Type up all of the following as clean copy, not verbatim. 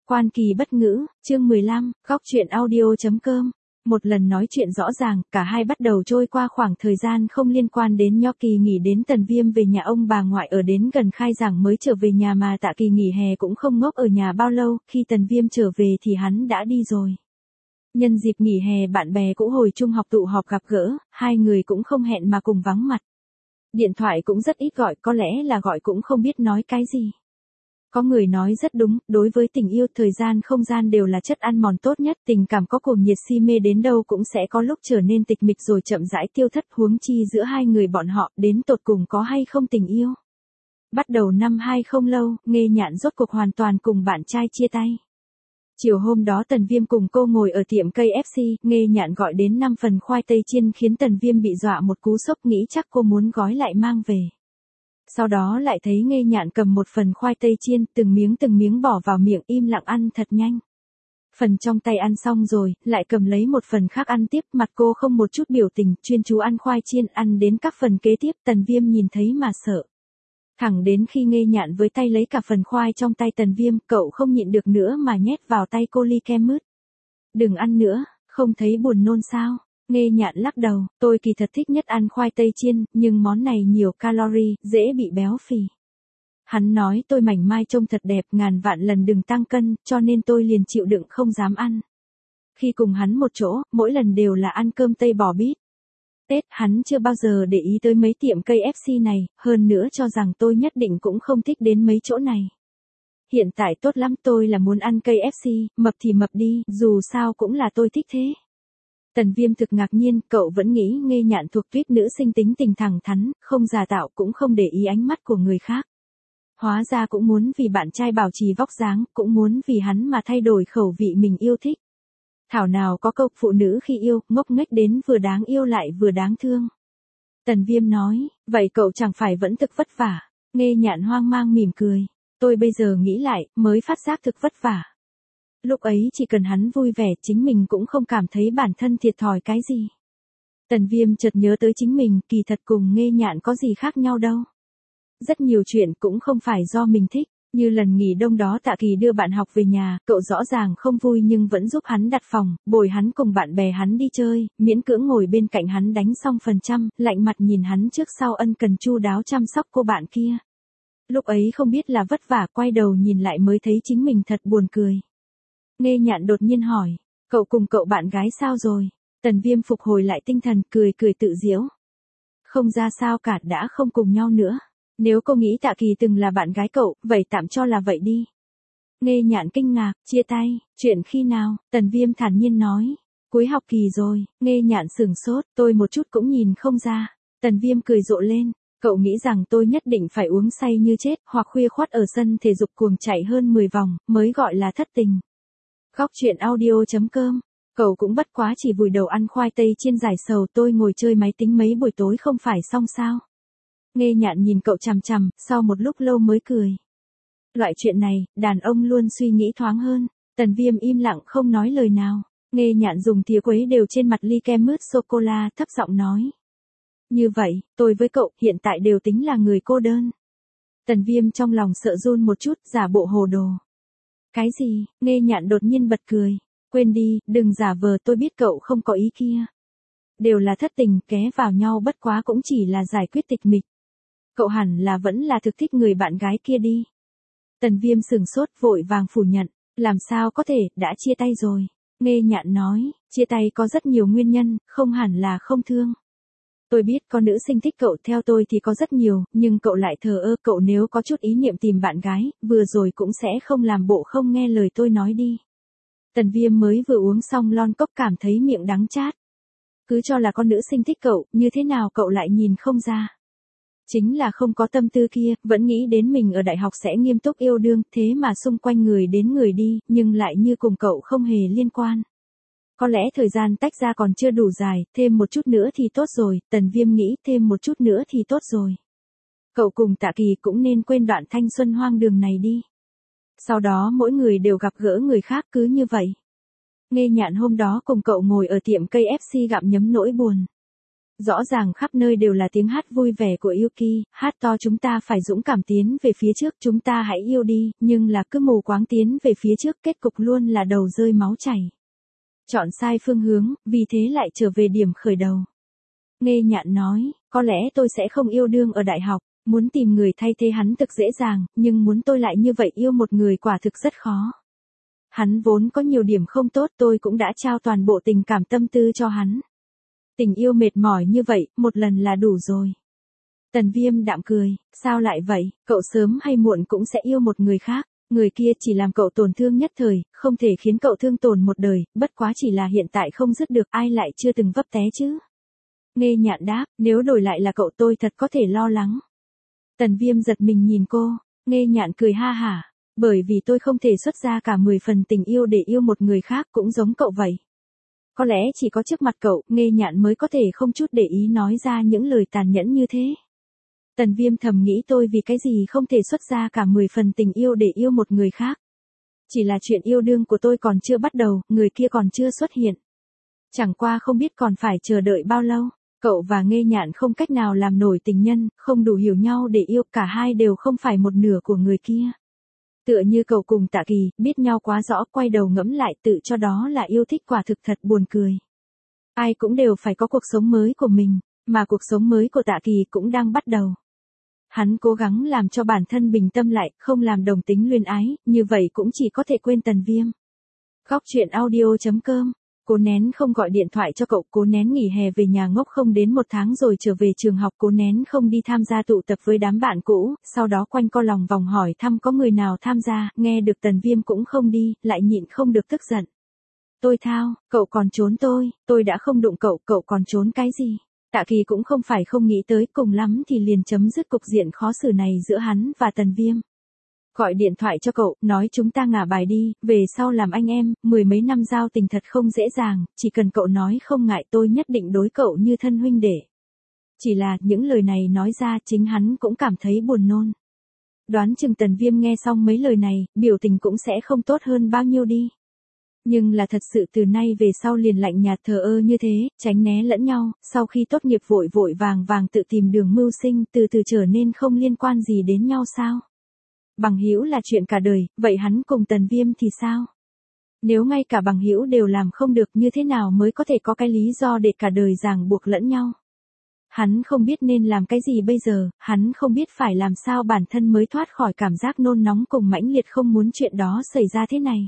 Quan kỳ bất ngữ, chương 15, góc truyện audio.com. Một lần nói chuyện rõ ràng, cả hai bắt đầu trôi qua khoảng thời gian không liên quan đến Nho Kỳ nghỉ đến Tần Viêm về nhà ông bà ngoại ở đến gần khai giảng mới trở về nhà mà Tạ Kỳ nghỉ hè cũng không ngốc ở nhà bao lâu, khi Tần Viêm trở về thì hắn đã đi rồi. Nhân dịp nghỉ hè bạn bè cũ hồi trung học tụ họp gặp gỡ, hai người cũng không hẹn mà cùng vắng mặt. Điện thoại cũng rất ít gọi, có lẽ là gọi cũng không biết nói cái gì. Có người nói rất đúng, đối với tình yêu thời gian không gian đều là chất ăn mòn tốt nhất, tình cảm có cuồng nhiệt si mê đến đâu cũng sẽ có lúc trở nên tịch mịch rồi chậm rãi tiêu thất, huống chi giữa hai người bọn họ đến tột cùng có hay không tình yêu. Bắt đầu năm 20 không lâu, Nghê Nhạn rốt cuộc hoàn toàn cùng bạn trai chia tay. Chiều hôm đó Tần Viêm cùng cô ngồi ở tiệm KFC, Nghê Nhạn gọi đến 5 phần khoai tây chiên khiến Tần Viêm bị dọa một cú sốc, nghĩ chắc cô muốn gói lại mang về. Sau đó lại thấy Nghê Nhạn cầm một phần khoai tây chiên, từng miếng bỏ vào miệng im lặng ăn thật nhanh. Phần trong tay ăn xong rồi, lại cầm lấy một phần khác ăn tiếp, mặt cô không một chút biểu tình, chuyên chú ăn khoai chiên, ăn đến các phần kế tiếp Tần Viêm nhìn thấy mà sợ. Thẳng đến khi Nghê Nhạn với tay lấy cả phần khoai trong tay Tần Viêm, cậu không nhịn được nữa mà nhét vào tay cô ly kem mứt. Đừng ăn nữa, không thấy buồn nôn sao? Nghê Nhạn lắc đầu, tôi kỳ thật thích nhất ăn khoai tây chiên, nhưng món này nhiều calorie, dễ bị béo phì. Hắn nói tôi mảnh mai trông thật đẹp, ngàn vạn lần đừng tăng cân, cho nên tôi liền chịu đựng không dám ăn. Khi cùng hắn một chỗ, mỗi lần đều là ăn cơm tây bò bít tết, hắn chưa bao giờ để ý tới mấy tiệm KFC này, hơn nữa cho rằng tôi nhất định cũng không thích đến mấy chỗ này. Hiện tại tốt lắm, tôi là muốn ăn KFC, mập thì mập đi, dù sao cũng là tôi thích thế. Tần Viêm thực ngạc nhiên, cậu vẫn nghĩ Nghê Nhạn thuộc tuýp nữ sinh tính tình thẳng thắn, không giả tạo cũng không để ý ánh mắt của người khác. Hóa ra cũng muốn vì bạn trai bảo trì vóc dáng, cũng muốn vì hắn mà thay đổi khẩu vị mình yêu thích. Thảo nào có câu phụ nữ khi yêu, ngốc nghếch đến vừa đáng yêu lại vừa đáng thương. Tần Viêm nói, vậy cậu chẳng phải vẫn thực vất vả. Nghê Nhạn hoang mang mỉm cười. Tôi bây giờ nghĩ lại, mới phát giác thực vất vả. Lúc ấy chỉ cần hắn vui vẻ, chính mình cũng không cảm thấy bản thân thiệt thòi cái gì. Tần Viêm chợt nhớ tới chính mình, kỳ thật cùng Nghê Nhạn có gì khác nhau đâu. Rất nhiều chuyện cũng không phải do mình thích, như lần nghỉ đông đó Tạ Kỳ đưa bạn học về nhà, cậu rõ ràng không vui nhưng vẫn giúp hắn đặt phòng, bồi hắn cùng bạn bè hắn đi chơi, miễn cưỡng ngồi bên cạnh hắn đánh xong phần trăm, lạnh mặt nhìn hắn trước sau ân cần chu đáo chăm sóc cô bạn kia. Lúc ấy không biết là vất vả, quay đầu nhìn lại mới thấy chính mình thật buồn cười. Nghê Nhạn đột nhiên hỏi, cậu cùng cậu bạn gái sao rồi? Tần Viêm phục hồi lại tinh thần, cười tự giễu. Không ra sao cả, đã không cùng nhau nữa. Nếu cô nghĩ Tạ Kỳ từng là bạn gái cậu, vậy tạm cho là vậy đi. Nghê Nhạn kinh ngạc, chia tay, chuyện khi nào? Tần Viêm thản nhiên nói, cuối học kỳ rồi. Nghê Nhạn sửng sốt, tôi một chút cũng nhìn không ra. Tần Viêm cười rộ lên, cậu nghĩ rằng tôi nhất định phải uống say như chết, hoặc khuya khoắt ở sân thể dục cuồng chạy hơn 10 vòng, mới gọi là thất tình. Góc truyện audio.com. Cậu cũng bất quá chỉ vùi đầu ăn khoai tây chiên giải sầu, tôi ngồi chơi máy tính mấy buổi tối không phải xong sao? Nghê Nhạn nhìn cậu chằm chằm, sau một lúc lâu mới cười. Loại chuyện này, đàn ông luôn suy nghĩ thoáng hơn. Tần Viêm im lặng không nói lời nào. Nghê Nhạn dùng thìa quấy đều trên mặt ly kem mứt sô-cô-la, thấp giọng nói. Như vậy, tôi với cậu hiện tại đều tính là người cô đơn. Tần Viêm trong lòng sợ run một chút, giả bộ hồ đồ. Cái gì? Nghê Nhạn đột nhiên bật cười. Quên đi, đừng giả vờ, tôi biết cậu không có ý kia. Đều là thất tình, ké vào nhau bất quá cũng chỉ là giải quyết tịch mịch. Cậu hẳn là vẫn là thực thích người bạn gái kia đi. Tần Viêm sửng sốt, vội vàng phủ nhận. Làm sao có thể, đã chia tay rồi. Nghê Nhạn nói, chia tay có rất nhiều nguyên nhân, không hẳn là không thương. Tôi biết có nữ sinh thích cậu, theo tôi thì có rất nhiều, nhưng cậu lại thờ ơ, cậu nếu có chút ý niệm tìm bạn gái, vừa rồi cũng sẽ không làm bộ không nghe lời tôi nói đi. Tần Viêm mới vừa uống xong lon cốc cảm thấy miệng đắng chát. Cứ cho là con nữ sinh thích cậu, như thế nào cậu lại nhìn không ra. Chính là không có tâm tư kia, vẫn nghĩ đến mình ở đại học sẽ nghiêm túc yêu đương, thế mà xung quanh người đến người đi, nhưng lại như cùng cậu không hề liên quan. Có lẽ thời gian tách ra còn chưa đủ dài, thêm một chút nữa thì tốt rồi, Tần Viêm nghĩ thêm một chút nữa thì tốt rồi. Cậu cùng Tạ Kỳ cũng nên quên đoạn thanh xuân hoang đường này đi. Sau đó mỗi người đều gặp gỡ người khác, cứ như vậy. Nghê Nhạn hôm đó cùng cậu ngồi ở tiệm KFC gặm nhấm nỗi buồn. Rõ ràng khắp nơi đều là tiếng hát vui vẻ của Yuki, hát to chúng ta phải dũng cảm tiến về phía trước, chúng ta hãy yêu đi, nhưng là cứ mù quáng tiến về phía trước, kết cục luôn là đầu rơi máu chảy. Chọn sai phương hướng, vì thế lại trở về điểm khởi đầu. Nghê Nhạn nói, có lẽ tôi sẽ không yêu đương ở đại học, muốn tìm người thay thế hắn thực dễ dàng, nhưng muốn tôi lại như vậy yêu một người quả thực rất khó. Hắn vốn có nhiều điểm không tốt, tôi cũng đã trao toàn bộ tình cảm tâm tư cho hắn. Tình yêu mệt mỏi như vậy, một lần là đủ rồi. Tần Viêm đạm cười, sao lại vậy, cậu sớm hay muộn cũng sẽ yêu một người khác, người kia chỉ làm cậu tổn thương nhất thời, không thể khiến cậu thương tổn một đời, bất quá chỉ là hiện tại không dứt được, ai lại chưa từng vấp té chứ. Nghê Nhạn đáp, nếu đổi lại là cậu tôi thật có thể lo lắng. Tần Viêm giật mình nhìn cô, Nghê Nhạn cười ha hả, bởi vì tôi không thể xuất ra cả 10 phần tình yêu để yêu một người khác, cũng giống cậu vậy. Có lẽ chỉ có trước mặt cậu, Nghê Nhạn mới có thể không chút để ý nói ra những lời tàn nhẫn như thế. Tần Viêm thầm nghĩ tôi vì cái gì không thể xuất ra cả 10 phần tình yêu để yêu một người khác. Chỉ là chuyện yêu đương của tôi còn chưa bắt đầu, người kia còn chưa xuất hiện. Chẳng qua không biết còn phải chờ đợi bao lâu. Cậu và Nghê Nhạn không cách nào làm nổi tình nhân, không đủ hiểu nhau để yêu, cả hai đều không phải một nửa của người kia. Tựa như cậu cùng Tạ Kỳ, biết nhau quá rõ, quay đầu ngẫm lại tự cho đó là yêu thích, quả thực thật buồn cười. Ai cũng đều phải có cuộc sống mới của mình, mà cuộc sống mới của Tạ Kỳ cũng đang bắt đầu. Hắn cố gắng làm cho bản thân bình tâm lại, không làm đồng tính luyến ái, như vậy cũng chỉ có thể quên Tần Viêm. Góc truyện audio.com. Cố Nén không gọi điện thoại cho cậu, Cố Nén nghỉ hè về nhà ngốc không đến 1 tháng rồi trở về trường học, Cố Nén không đi tham gia tụ tập với đám bạn cũ, sau đó quanh co lòng vòng hỏi thăm có người nào tham gia, nghe được Tần Viêm cũng không đi, lại nhịn không được tức giận. Tôi thao, cậu còn trốn tôi đã không đụng cậu, cậu còn trốn cái gì? Tạ Kỳ cũng không phải không nghĩ tới, cùng lắm thì liền chấm dứt cục diện khó xử này giữa hắn và Tần Viêm. Gọi điện thoại cho cậu, nói chúng ta ngả bài đi, về sau làm anh em, 10 mấy năm giao tình thật không dễ dàng, chỉ cần cậu nói không ngại tôi nhất định đối cậu như thân huynh đệ. Chỉ là, những lời này nói ra chính hắn cũng cảm thấy buồn nôn. Đoán chừng Tần Viêm nghe xong mấy lời này, biểu tình cũng sẽ không tốt hơn bao nhiêu đi. Nhưng là thật sự từ nay về sau liền lạnh nhạt thờ ơ như thế, tránh né lẫn nhau, sau khi tốt nghiệp vội vội vàng vàng tự tìm đường mưu sinh, từ từ trở nên không liên quan gì đến nhau sao? Bằng hữu là chuyện cả đời, vậy hắn cùng Tần Viêm thì sao? Nếu ngay cả bằng hữu đều làm không được, như thế nào mới có thể có cái lý do để cả đời ràng buộc lẫn nhau? Hắn không biết nên làm cái gì bây giờ, hắn không biết phải làm sao bản thân mới thoát khỏi cảm giác nôn nóng cùng mãnh liệt không muốn chuyện đó xảy ra thế này.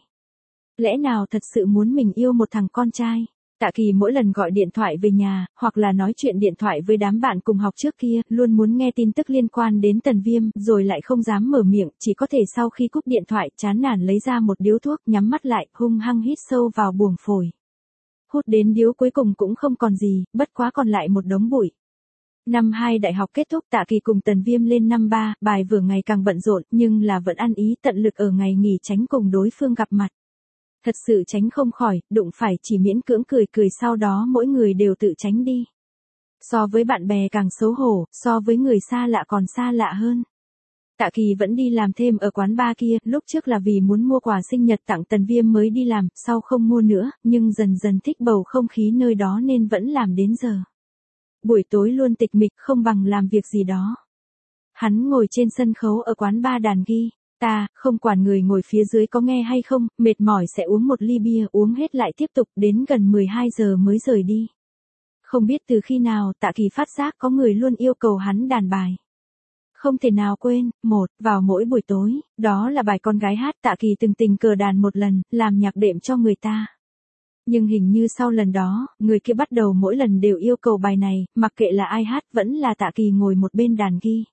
Lẽ nào thật sự muốn mình yêu một thằng con trai? Tạ Kỳ mỗi lần gọi điện thoại về nhà, hoặc là nói chuyện điện thoại với đám bạn cùng học trước kia, luôn muốn nghe tin tức liên quan đến Tần Viêm, rồi lại không dám mở miệng, chỉ có thể sau khi cúp điện thoại, chán nản lấy ra một điếu thuốc, nhắm mắt lại, hung hăng hít sâu vào buồng phổi. Hút đến điếu cuối cùng cũng không còn gì, bất quá còn lại một đống bụi. Năm 2 đại học kết thúc, Tạ Kỳ cùng Tần Viêm lên năm 3, bài vừa ngày càng bận rộn, nhưng là vẫn ăn ý tận lực ở ngày nghỉ tránh cùng đối phương gặp mặt. Thật sự tránh không khỏi, đụng phải chỉ miễn cưỡng cười cười, sau đó mỗi người đều tự tránh đi. So với bạn bè càng xấu hổ, so với người xa lạ còn xa lạ hơn. Tạ Kỳ vẫn đi làm thêm ở quán bar kia, lúc trước là vì muốn mua quà sinh nhật tặng Tần Viêm mới đi làm, sau không mua nữa, nhưng dần dần thích bầu không khí nơi đó nên vẫn làm đến giờ. Buổi tối luôn tịch mịch, không bằng làm việc gì đó. Hắn ngồi trên sân khấu ở quán bar đàn ghi. Ta, không quản người ngồi phía dưới có nghe hay không, mệt mỏi sẽ uống một ly bia, uống hết lại tiếp tục, đến gần 12 giờ mới rời đi. Không biết từ khi nào, Tạ Kỳ phát giác có người luôn yêu cầu hắn đàn bài. Không thể nào quên, vào mỗi buổi tối, đó là bài con gái hát, Tạ Kỳ từng tình cờ đàn một lần, làm nhạc đệm cho người ta. Nhưng hình như sau lần đó, người kia bắt đầu mỗi lần đều yêu cầu bài này, mặc kệ là ai hát, vẫn là Tạ Kỳ ngồi một bên đàn ghi.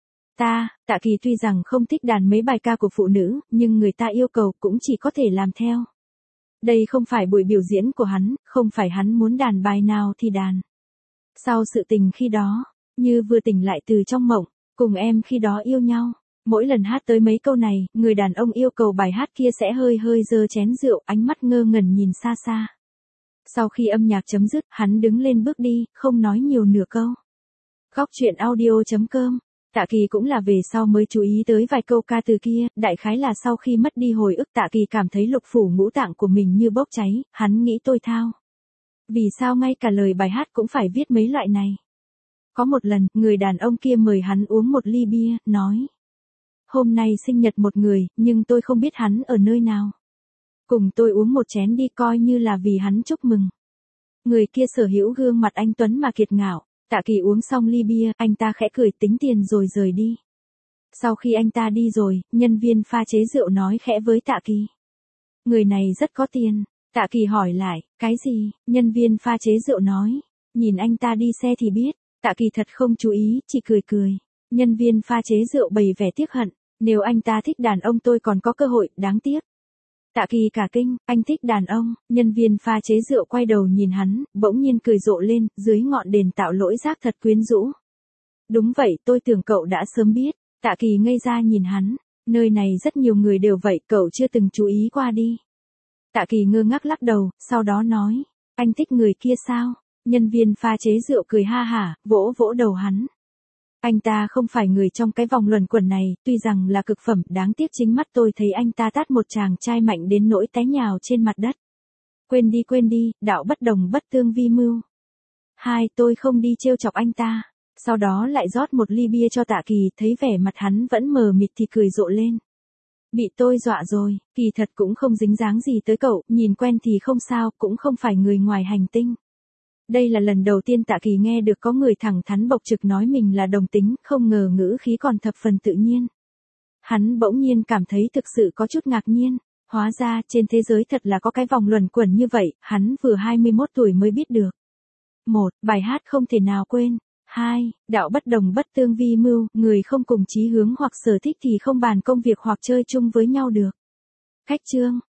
Tạ Kỳ tuy rằng không thích đàn mấy bài ca của phụ nữ, nhưng người ta yêu cầu cũng chỉ có thể làm theo. Đây không phải buổi biểu diễn của hắn, không phải hắn muốn đàn bài nào thì đàn. Sau sự tình khi đó, như vừa tỉnh lại từ trong mộng, cùng em khi đó yêu nhau. Mỗi lần hát tới mấy câu này, người đàn ông yêu cầu bài hát kia sẽ hơi hơi giơ chén rượu, ánh mắt ngơ ngẩn nhìn xa xa. Sau khi âm nhạc chấm dứt, hắn đứng lên bước đi, không nói nhiều nửa câu. Góc truyện audio.com. Tạ Kỳ cũng là về sau mới chú ý tới vài câu ca từ kia, đại khái là sau khi mất đi hồi ức, Tạ Kỳ cảm thấy lục phủ ngũ tạng của mình như bốc cháy, hắn nghĩ tôi thao. Vì sao ngay cả lời bài hát cũng phải viết mấy loại này? Có một lần, người đàn ông kia mời hắn uống một ly bia, nói. Hôm nay sinh nhật một người, nhưng tôi không biết hắn ở nơi nào. Cùng tôi uống một chén đi coi như là vì hắn chúc mừng. Người kia sở hữu gương mặt anh tuấn mà kiệt ngạo. Tạ Kỳ uống xong ly bia, anh ta khẽ cười tính tiền rồi rời đi. Sau khi anh ta đi rồi, nhân viên pha chế rượu nói khẽ với Tạ Kỳ. Người này rất có tiền. Tạ Kỳ hỏi lại, cái gì? Nhân viên pha chế rượu nói. Nhìn anh ta đi xe thì biết. Tạ Kỳ thật không chú ý, chỉ cười cười. Nhân viên pha chế rượu bày vẻ tiếc hận. Nếu anh ta thích đàn ông tôi còn có cơ hội, đáng tiếc. Tạ Kỳ cả kinh, anh thích đàn ông. Nhân viên pha chế rượu quay đầu nhìn hắn, bỗng nhiên cười rộ lên, dưới ngọn đèn tạo lỗi giác thật quyến rũ. Đúng vậy, tôi tưởng cậu đã sớm biết. Tạ Kỳ ngây ra nhìn hắn. Nơi này rất nhiều người đều vậy, cậu chưa từng chú ý qua đi. Tạ Kỳ ngơ ngác lắc đầu, sau đó nói. Anh thích người kia sao? Nhân viên pha chế rượu cười ha hả, vỗ vỗ đầu hắn. Anh ta không phải người trong cái vòng luẩn quẩn này, tuy rằng là cực phẩm, đáng tiếc chính mắt tôi thấy anh ta tát một chàng trai mạnh đến nỗi té nhào trên mặt đất. Quên đi, đạo bất đồng bất tương vi mưu. Tôi không đi trêu chọc anh ta. Sau đó lại rót một ly bia cho Tạ Kỳ, thấy vẻ mặt hắn vẫn mờ mịt thì cười rộ lên. Bị tôi dọa rồi, kỳ thật cũng không dính dáng gì tới cậu, nhìn quen thì không sao, cũng không phải người ngoài hành tinh. Đây là lần đầu tiên Tạ Kỳ nghe được có người thẳng thắn bộc trực nói mình là đồng tính, không ngờ ngữ khí còn thập phần tự nhiên. Hắn bỗng nhiên cảm thấy thực sự có chút ngạc nhiên, hóa ra trên thế giới thật là có cái vòng luẩn quẩn như vậy, hắn vừa 21 tuổi mới biết được. 1. Bài hát không thể nào quên. 2. Đạo bất đồng bất tương vi mưu, người không cùng chí hướng hoặc sở thích thì không bàn công việc hoặc chơi chung với nhau được. Khách chương.